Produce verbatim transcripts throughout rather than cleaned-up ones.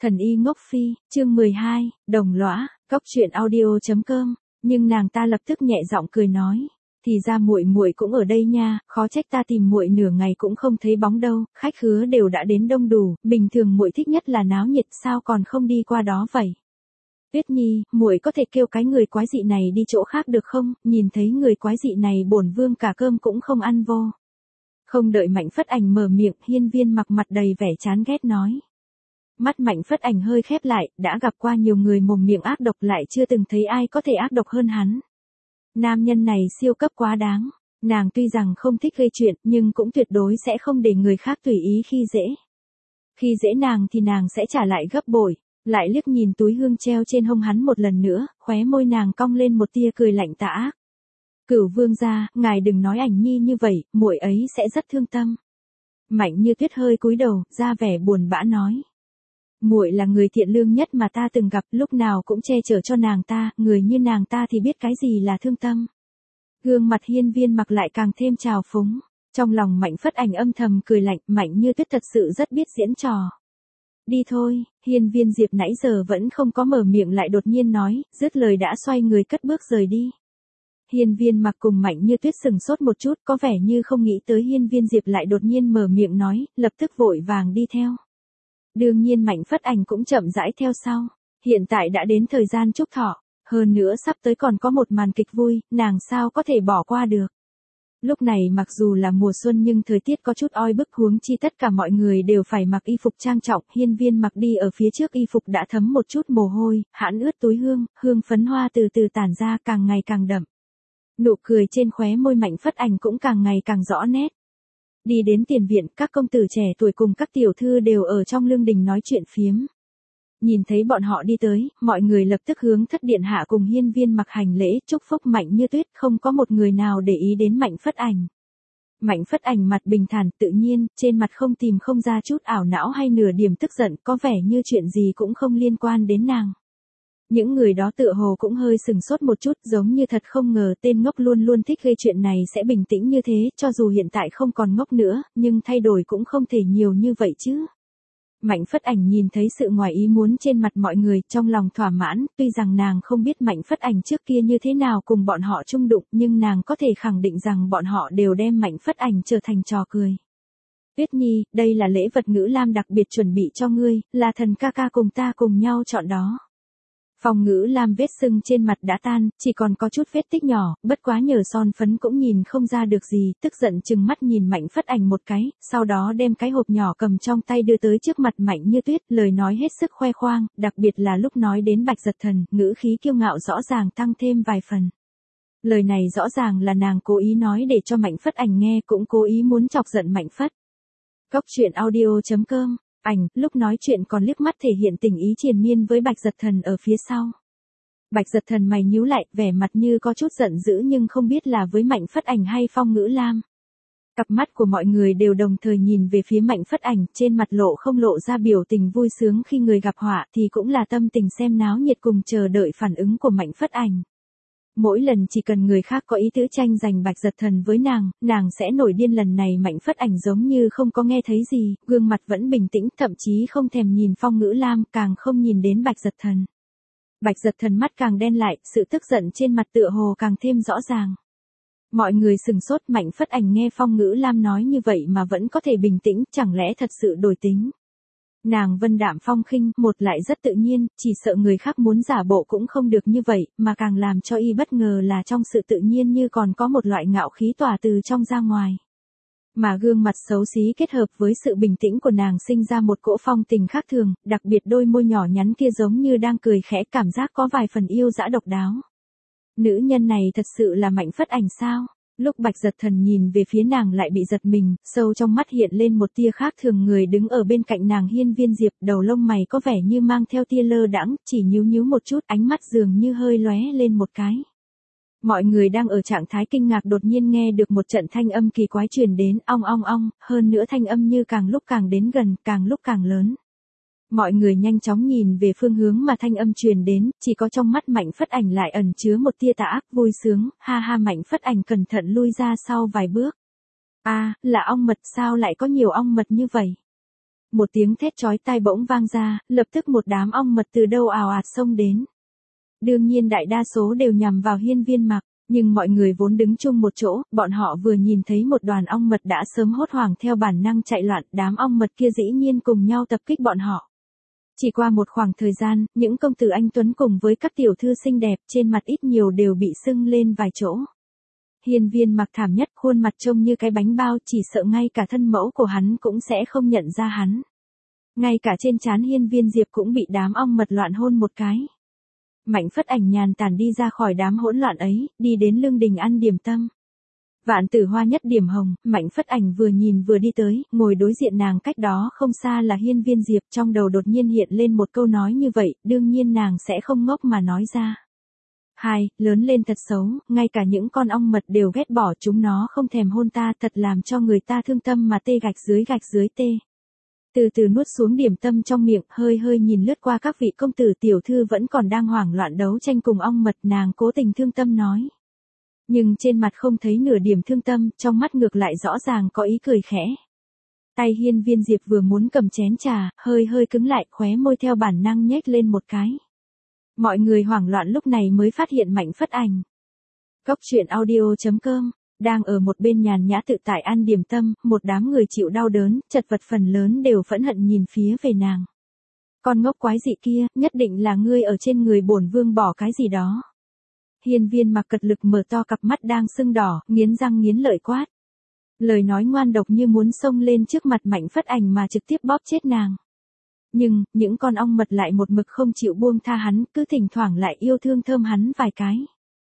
Thần y ngốc phi, chương mười hai, đồng lõa, cốc truyện audio chấm com, nhưng nàng ta lập tức nhẹ giọng cười nói, thì ra muội muội cũng ở đây nha, khó trách ta tìm muội nửa ngày cũng không thấy bóng đâu, khách khứa đều đã đến đông đủ, bình thường muội thích nhất là náo nhiệt, sao còn không đi qua đó vậy? Tuyết Nhi, muội có thể kêu cái người quái dị này đi chỗ khác được không? Nhìn thấy người quái dị này bổn vương cả cơm cũng không ăn vô. Không đợi Mạnh Phất Ảnh mở miệng, Hiên Viên Mặc mặt đầy vẻ chán ghét nói. Mắt Mạnh Phất Ảnh hơi khép lại, đã gặp qua nhiều người mồm miệng ác độc lại chưa từng thấy ai có thể ác độc hơn hắn. Nam nhân này siêu cấp quá đáng, nàng tuy rằng không thích gây chuyện nhưng cũng tuyệt đối sẽ không để người khác tùy ý khi dễ. Khi dễ nàng thì nàng sẽ trả lại gấp bội, lại liếc nhìn túi hương treo trên hông hắn một lần nữa, khóe môi nàng cong lên một tia cười lạnh tà ác. Cửu vương gia, ngài đừng nói Ảnh Nhi như vậy, muội ấy sẽ rất thương tâm. Mạnh Như Tuyết hơi cúi đầu, ra vẻ buồn bã nói. Muội là người thiện lương nhất mà ta từng gặp, lúc nào cũng che chở cho nàng ta, người như nàng ta thì biết cái gì là thương tâm. Gương mặt Hiên Viên Mặc lại càng thêm trào phúng, trong lòng Mạnh Phất Ảnh âm thầm cười lạnh, Mạnh Như Tuyết thật sự rất biết diễn trò. Đi thôi, Hiên Viên Diệp nãy giờ vẫn không có mở miệng lại đột nhiên nói, dứt lời đã xoay người cất bước rời đi. Hiên Viên Mặc cùng Mạnh Như Tuyết sừng sốt một chút, có vẻ như không nghĩ tới Hiên Viên Diệp lại đột nhiên mở miệng nói, lập tức vội vàng đi theo. Đương nhiên Mạnh Phất Ảnh cũng chậm rãi theo sau. Hiện tại đã đến thời gian chúc thọ, hơn nữa sắp tới còn có một màn kịch vui, nàng sao có thể bỏ qua được. Lúc này mặc dù là mùa xuân nhưng thời tiết có chút oi bức, huống chi tất cả mọi người đều phải mặc y phục trang trọng, Hiên Viên Mặc đi ở phía trước y phục đã thấm một chút mồ hôi, hãn ướt túi hương, hương phấn hoa từ từ tản ra càng ngày càng đậm. Nụ cười trên khóe môi Mạnh Phất Ảnh cũng càng ngày càng rõ nét. Đi đến tiền viện, các công tử trẻ tuổi cùng các tiểu thư đều ở trong lương đình nói chuyện phiếm. Nhìn thấy bọn họ đi tới, mọi người lập tức hướng thất điện hạ cùng Hiên Viên Mặc hành lễ, chúc phúc Mạnh Như Tuyết, không có một người nào để ý đến Mạnh Phất Ảnh. Mạnh Phất Ảnh mặt bình thản, tự nhiên, trên mặt không tìm không ra chút ảo não hay nửa điểm tức giận, có vẻ như chuyện gì cũng không liên quan đến nàng. Những người đó tựa hồ cũng hơi sừng sốt một chút, giống như thật không ngờ tên ngốc luôn luôn thích gây chuyện này sẽ bình tĩnh như thế, cho dù hiện tại không còn ngốc nữa, nhưng thay đổi cũng không thể nhiều như vậy chứ. Mạnh Phất Ảnh nhìn thấy sự ngoài ý muốn trên mặt mọi người, trong lòng thỏa mãn, tuy rằng nàng không biết Mạnh Phất Ảnh trước kia như thế nào cùng bọn họ chung đụng, nhưng nàng có thể khẳng định rằng bọn họ đều đem Mạnh Phất Ảnh trở thành trò cười. Tuyết Nhi, đây là lễ vật Ngữ Lam đặc biệt chuẩn bị cho ngươi, là thần ca ca cùng ta cùng nhau chọn đó. Phong Ngữ Lam vết sưng trên mặt đã tan, chỉ còn có chút vết tích nhỏ, bất quá nhờ son phấn cũng nhìn không ra được gì, tức giận chừng mắt nhìn Mạnh Phất Ảnh một cái, sau đó đem cái hộp nhỏ cầm trong tay đưa tới trước mặt Mạnh Như Tuyết, lời nói hết sức khoe khoang, đặc biệt là lúc nói đến Bạch Giật Thần, ngữ khí kiêu ngạo rõ ràng tăng thêm vài phần. Lời này rõ ràng là nàng cố ý nói để cho Mạnh Phất Ảnh nghe, cũng cố ý muốn chọc giận Mạnh Phất. Cốc truyện audio chấm com. Ảnh, lúc nói chuyện còn liếc mắt thể hiện tình ý triền miên với Bạch Giật Thần ở phía sau. Bạch Giật Thần mày nhíu lại, vẻ mặt như có chút giận dữ nhưng không biết là với Mạnh Phất Ảnh hay Phong Ngữ Lam. Cặp mắt của mọi người đều đồng thời nhìn về phía Mạnh Phất Ảnh, trên mặt lộ không lộ ra biểu tình vui sướng khi người gặp họa thì cũng là tâm tình xem náo nhiệt cùng chờ đợi phản ứng của Mạnh Phất Ảnh. Mỗi lần chỉ cần người khác có ý tứ tranh giành Bạch Giật Thần với nàng, nàng sẽ nổi điên, lần này Mạnh Phất Ảnh giống như không có nghe thấy gì, gương mặt vẫn bình tĩnh, thậm chí không thèm nhìn Phong Ngữ Lam, càng không nhìn đến Bạch Giật Thần. Bạch Giật Thần mắt càng đen lại, sự tức giận trên mặt tựa hồ càng thêm rõ ràng. Mọi người sừng sốt, Mạnh Phất Ảnh nghe Phong Ngữ Lam nói như vậy mà vẫn có thể bình tĩnh, chẳng lẽ thật sự đổi tính. Nàng vân đạm phong khinh, một lại rất tự nhiên, chỉ sợ người khác muốn giả bộ cũng không được như vậy, mà càng làm cho y bất ngờ là trong sự tự nhiên như còn có một loại ngạo khí tỏa từ trong ra ngoài. Mà gương mặt xấu xí kết hợp với sự bình tĩnh của nàng sinh ra một cỗ phong tình khác thường, đặc biệt đôi môi nhỏ nhắn kia giống như đang cười khẽ, cảm giác có vài phần yêu dã độc đáo. Nữ nhân này thật sự là Mạnh Phất Ảnh sao? Lúc Bạch Giật Thần nhìn về phía nàng lại bị giật mình, sâu trong mắt hiện lên một tia khác thường, người đứng ở bên cạnh nàng Hiên Viên Diệp, đầu lông mày có vẻ như mang theo tia lơ đãng, chỉ nhíu nhíu một chút, ánh mắt dường như hơi lóe lên một cái. Mọi người đang ở trạng thái kinh ngạc đột nhiên nghe được một trận thanh âm kỳ quái truyền đến, ong ong ong, hơn nữa thanh âm như càng lúc càng đến gần, càng lúc càng lớn. Mọi người nhanh chóng nhìn về phương hướng mà thanh âm truyền đến, chỉ có trong mắt Mạnh Phất Ảnh lại ẩn chứa một tia tà ác vui sướng, ha ha. Mạnh Phất Ảnh cẩn thận lui ra sau vài bước. A, à, là ong mật, sao lại có nhiều ong mật như vậy? Một tiếng thét chói tai bỗng vang ra, lập tức một đám ong mật từ đâu ào ạt xông đến. Đương nhiên đại đa số đều nhằm vào Hiên Viên Mặc, nhưng mọi người vốn đứng chung một chỗ, bọn họ vừa nhìn thấy một đoàn ong mật đã sớm hốt hoảng theo bản năng chạy loạn, đám ong mật kia dĩ nhiên cùng nhau tập kích bọn họ. Chỉ qua một khoảng thời gian, những công tử anh tuấn cùng với các tiểu thư xinh đẹp trên mặt ít nhiều đều bị sưng lên vài chỗ. Hiên Viên Mặc thảm nhất, khuôn mặt trông như cái bánh bao, chỉ sợ ngay cả thân mẫu của hắn cũng sẽ không nhận ra hắn. Ngay cả trên trán Hiên Viên Diệp cũng bị đám ong mật loạn hôn một cái. Mạnh Phất Ảnh nhàn tản đi ra khỏi đám hỗn loạn ấy, đi đến lương đình ăn điểm tâm. Vạn Tử Hoa nhất điểm hồng, Mạnh Phất Ảnh vừa nhìn vừa đi tới, ngồi đối diện nàng cách đó không xa là Hiên Viên Diệp, trong đầu đột nhiên hiện lên một câu nói như vậy, đương nhiên nàng sẽ không ngốc mà nói ra. Hai, lớn lên thật xấu, ngay cả những con ong mật đều ghét bỏ, chúng nó không thèm hôn ta, thật làm cho người ta thương tâm mà tê gạch dưới gạch dưới tê. Từ từ nuốt xuống điểm tâm trong miệng, hơi hơi nhìn lướt qua các vị công tử tiểu thư vẫn còn đang hoảng loạn đấu tranh cùng ong mật, nàng cố tình thương tâm nói. Nhưng trên mặt không thấy nửa điểm thương tâm, trong mắt ngược lại rõ ràng có ý cười khẽ. Tay Hiên Viên Diệp vừa muốn cầm chén trà, hơi hơi cứng lại, khóe môi theo bản năng nhếch lên một cái. Mọi người hoảng loạn lúc này mới phát hiện Mạnh Phất Ảnh. Cốc truyện audio chấm com đang ở một bên nhàn nhã tự tại ăn điểm tâm, một đám người chịu đau đớn, chật vật phần lớn đều phẫn hận nhìn phía về nàng. Con ngốc quái dị kia, nhất định là ngươi ở trên người bổn vương bỏ cái gì đó. Hiên Viên Mặc cật lực mở to cặp mắt đang sưng đỏ, nghiến răng nghiến lợi quát. Lời nói ngoan độc như muốn xông lên trước mặt Mạnh Phất Ảnh mà trực tiếp bóp chết nàng. Nhưng, những con ong mật lại một mực không chịu buông tha hắn, cứ thỉnh thoảng lại yêu thương thơm hắn vài cái.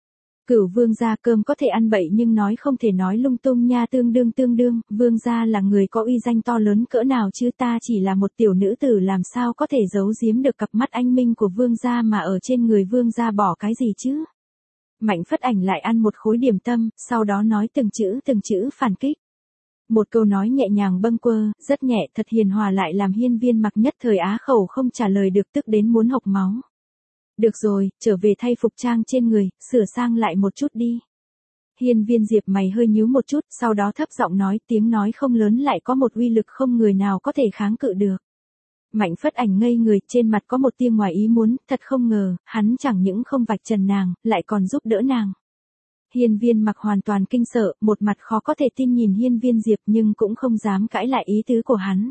Cửu vương gia cơm có thể ăn bậy nhưng nói không thể nói lung tung nha, tương đương tương đương, vương gia là người có uy danh to lớn cỡ nào chứ, ta chỉ là một tiểu nữ tử làm sao có thể giấu giếm được cặp mắt anh minh của vương gia mà ở trên người vương gia bỏ cái gì chứ. Mạnh Phất Ảnh lại ăn một khối điểm tâm, sau đó nói từng chữ từng chữ phản kích. Một câu nói nhẹ nhàng bâng quơ, rất nhẹ, thật hiền hòa lại làm Hiên Viên Mặc nhất thời á khẩu không trả lời được, tức đến muốn hộc máu. Được rồi, trở về thay phục trang trên người, sửa sang lại một chút đi. Hiên Viên Diệp mày hơi nhíu một chút, sau đó thấp giọng nói, tiếng nói không lớn lại có một uy lực không người nào có thể kháng cự được. Mạnh Phất Ảnh ngây người, trên mặt có một tia ngoài ý muốn, thật không ngờ, hắn chẳng những không vạch trần nàng, lại còn giúp đỡ nàng. Hiên Viên Mặc hoàn toàn kinh sợ, một mặt khó có thể tin nhìn Hiên Viên Diệp nhưng cũng không dám cãi lại ý tứ của hắn.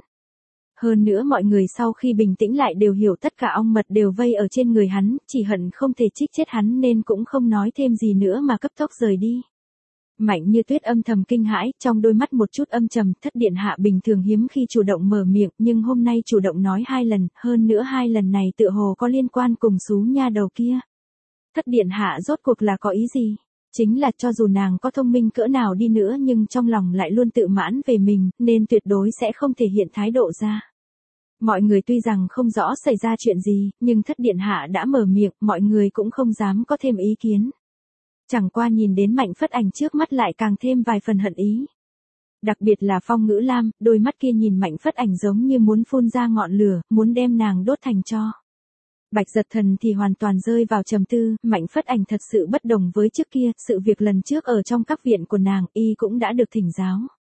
Hơn nữa mọi người sau khi bình tĩnh lại đều hiểu tất cả ong mật đều vây ở trên người hắn, chỉ hận không thể chích chết hắn nên cũng không nói thêm gì nữa mà cấp tốc rời đi. Mạnh Như Tuyết âm thầm kinh hãi, trong đôi mắt một chút âm trầm, thất điện hạ bình thường hiếm khi chủ động mở miệng, nhưng hôm nay chủ động nói hai lần, hơn nữa hai lần này tựa hồ có liên quan cùng xú nha đầu kia. Thất điện hạ rốt cuộc là có ý gì? Chính là cho dù nàng có thông minh cỡ nào đi nữa nhưng trong lòng lại luôn tự mãn về mình, nên tuyệt đối sẽ không thể hiện thái độ ra. Mọi người tuy rằng không rõ xảy ra chuyện gì, nhưng thất điện hạ đã mở miệng, mọi người cũng không dám có thêm ý kiến. Chẳng qua nhìn đến Mạnh Phất Ảnh trước mắt lại càng thêm vài phần hận ý. Đặc biệt là Phong Ngữ Lam, đôi mắt kia nhìn Mạnh Phất Ảnh giống như muốn phun ra ngọn lửa, muốn đem nàng đốt thành tro. Bạch Giật Thần thì hoàn toàn rơi vào trầm tư, Mạnh Phất Ảnh thật sự bất đồng với trước kia, sự việc lần trước ở trong các viện của nàng, y cũng đã được thỉnh giáo.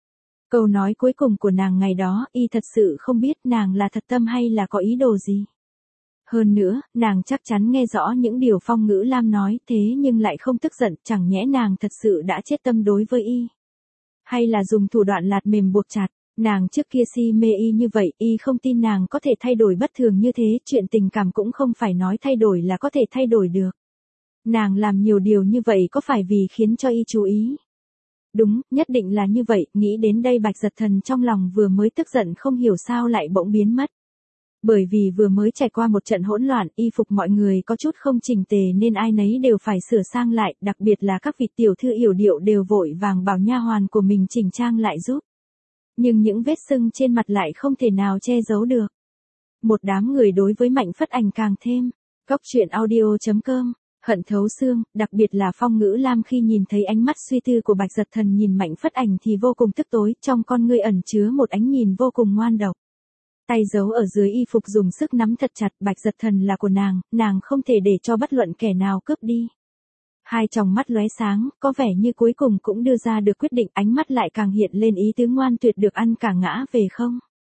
Câu nói cuối cùng của nàng ngày đó, y thật sự không biết nàng là thật tâm hay là có ý đồ gì. Hơn nữa, nàng chắc chắn nghe rõ những điều Phong Ngữ Lam nói, thế nhưng lại không tức giận, chẳng nhẽ nàng thật sự đã chết tâm đối với y. Hay là dùng thủ đoạn lạt mềm buộc chặt. Nàng trước kia si mê y như vậy, y không tin nàng có thể thay đổi bất thường như thế, chuyện tình cảm cũng không phải nói thay đổi là có thể thay đổi được. Nàng làm nhiều điều như vậy có phải vì khiến cho y chú ý? Đúng, nhất định là như vậy, nghĩ đến đây Bạch Giật Thần trong lòng vừa mới tức giận không hiểu sao lại bỗng biến mất. Bởi vì vừa mới trải qua một trận hỗn loạn, y phục mọi người có chút không chỉnh tề nên ai nấy đều phải sửa sang lại, đặc biệt là các vị tiểu thư yểu điệu đều vội vàng bảo nha hoàn của mình chỉnh trang lại giúp. Nhưng những vết sưng trên mặt lại không thể nào che giấu được. Một đám người đối với Mạnh Phất Ảnh càng thêm. Cốc truyện audio chấm com, hận thấu xương, đặc biệt là Phong Ngữ Lam khi nhìn thấy ánh mắt suy tư của Bạch Giật Thần nhìn Mạnh Phất Ảnh thì vô cùng tức tối, trong con ngươi ẩn chứa một ánh nhìn vô cùng ngoan độc. Tay giấu ở dưới y phục dùng sức nắm thật chặt, Bạch Giật Thần là của nàng, nàng không thể để cho bất luận kẻ nào cướp đi. Hai tròng mắt lóe sáng, có vẻ như cuối cùng cũng đưa ra được quyết định, ánh mắt lại càng hiện lên ý tứ ngoan tuyệt được ăn cả ngã về không.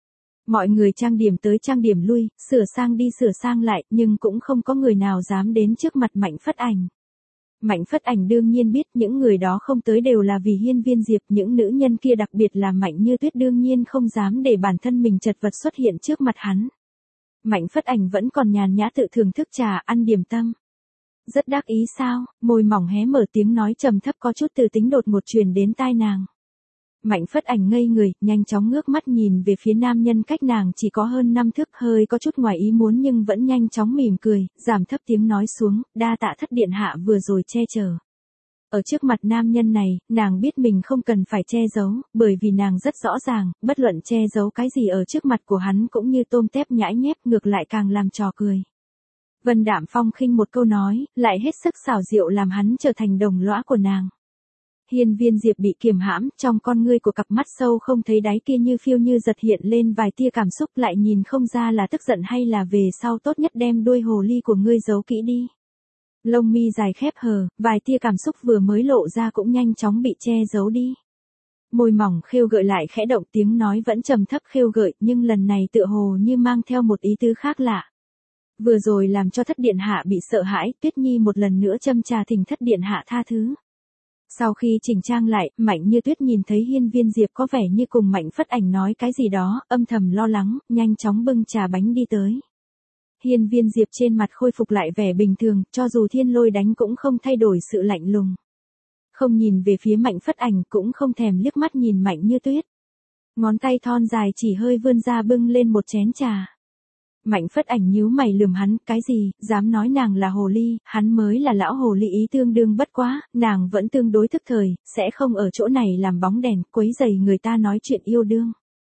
Mọi người trang điểm tới trang điểm lui, sửa sang đi sửa sang lại, nhưng cũng không có người nào dám đến trước mặt Mạnh Phất Ảnh. Mạnh Phất Ảnh đương nhiên biết những người đó không tới đều là vì Hiên Viên Diệp, những nữ nhân kia đặc biệt là Mạnh Như Tuyết đương nhiên không dám để bản thân mình chật vật xuất hiện trước mặt hắn. Mạnh Phất Ảnh vẫn còn nhàn nhã tự thưởng thức trà ăn điểm tâm. Rất đắc ý sao, môi mỏng hé mở tiếng nói trầm thấp có chút từ tính đột ngột truyền đến tai nàng. Mạnh Phất Ảnh ngây người, nhanh chóng ngước mắt nhìn về phía nam nhân cách nàng chỉ có hơn năm thước, hơi có chút ngoài ý muốn nhưng vẫn nhanh chóng mỉm cười, giảm thấp tiếng nói xuống, đa tạ thất điện hạ vừa rồi che chở. Ở trước mặt nam nhân này, nàng biết mình không cần phải che giấu, bởi vì nàng rất rõ ràng, bất luận che giấu cái gì ở trước mặt của hắn cũng như tôm tép nhãi nhép, ngược lại càng làm trò cười. Vân Đạm Phong khinh một câu nói, lại hết sức xảo diệu làm hắn trở thành đồng lõa của nàng. Hiên Viên Diệp bị kiềm hãm, trong con ngươi của cặp mắt sâu không thấy đáy kia như phiêu như giật hiện lên vài tia cảm xúc, lại nhìn không ra là tức giận hay là về sau tốt nhất đem đuôi hồ ly của ngươi giấu kỹ đi. Lông mi dài khép hờ, vài tia cảm xúc vừa mới lộ ra cũng nhanh chóng bị che giấu đi. Môi mỏng khêu gợi lại khẽ động, tiếng nói vẫn trầm thấp khêu gợi, nhưng lần này tựa hồ như mang theo một ý tứ khác lạ. Vừa rồi làm cho thất điện hạ bị sợ hãi, Tuyết Nhi một lần nữa châm trà thỉnh thất điện hạ tha thứ. Sau khi chỉnh trang lại, Mạnh Như Tuyết nhìn thấy Hiên Viên Diệp có vẻ như cùng Mạnh Phất Ảnh nói cái gì đó, âm thầm lo lắng, nhanh chóng bưng trà bánh đi tới. Hiên Viên Diệp trên mặt khôi phục lại vẻ bình thường, cho dù thiên lôi đánh cũng không thay đổi sự lạnh lùng. Không nhìn về phía Mạnh Phất Ảnh, cũng không thèm liếc mắt nhìn Mạnh Như Tuyết. Ngón tay thon dài chỉ hơi vươn ra bưng lên một chén trà. Mạnh Phất Ảnh nhíu mày lườm hắn, cái gì, dám nói nàng là hồ ly, hắn mới là lão hồ ly ý tương đương, bất quá, nàng vẫn tương đối thức thời, sẽ không ở chỗ này làm bóng đèn, quấy rầy người ta nói chuyện yêu đương.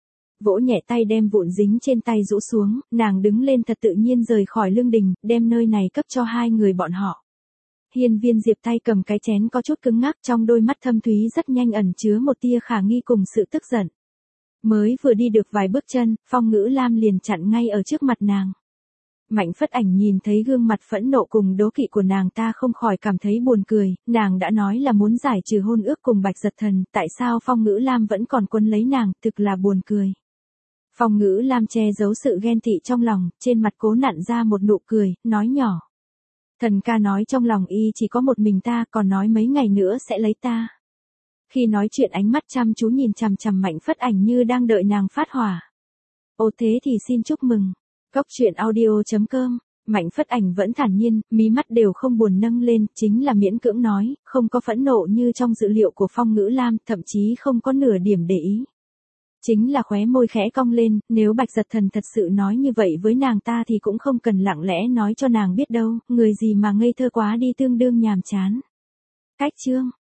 Vỗ nhẹ tay đem vụn dính trên tay rũ xuống, nàng đứng lên thật tự nhiên rời khỏi lương đình, đem nơi này cấp cho hai người bọn họ. Hiên Viên Diệp tay cầm cái chén có chút cứng ngắc, trong đôi mắt thâm thúy rất nhanh ẩn chứa một tia khả nghi cùng sự tức giận. Mới vừa đi được vài bước chân, Phong Ngữ Lam liền chặn ngay ở trước mặt nàng. Mạnh Phất Ảnh nhìn thấy gương mặt phẫn nộ cùng đố kỵ của nàng ta không khỏi cảm thấy buồn cười, nàng đã nói là muốn giải trừ hôn ước cùng Bạch Giật Thần, tại sao Phong Ngữ Lam vẫn còn quấn lấy nàng, thực là buồn cười. Phong Ngữ Lam che giấu sự ghen tị trong lòng, trên mặt cố nặn ra một nụ cười, nói nhỏ. Thần ca nói trong lòng y chỉ có một mình ta, còn nói mấy ngày nữa sẽ lấy ta. Khi nói chuyện ánh mắt chăm chú nhìn chằm chằm Mạnh Phất Ảnh như đang đợi nàng phát hỏa. Ô thế thì xin chúc mừng. Cốc truyện audio chấm com. Mạnh Phất Ảnh vẫn thản nhiên, mí mắt đều không buồn nâng lên, chính là miễn cưỡng nói, không có phẫn nộ như trong dự liệu của Phong Ngữ Lam, thậm chí không có nửa điểm để ý. Chính là khóe môi khẽ cong lên, nếu Bạch Giật Thần thật sự nói như vậy với nàng ta thì cũng không cần lặng lẽ nói cho nàng biết đâu, người gì mà ngây thơ quá đi tương đương nhàm chán. Cách chương.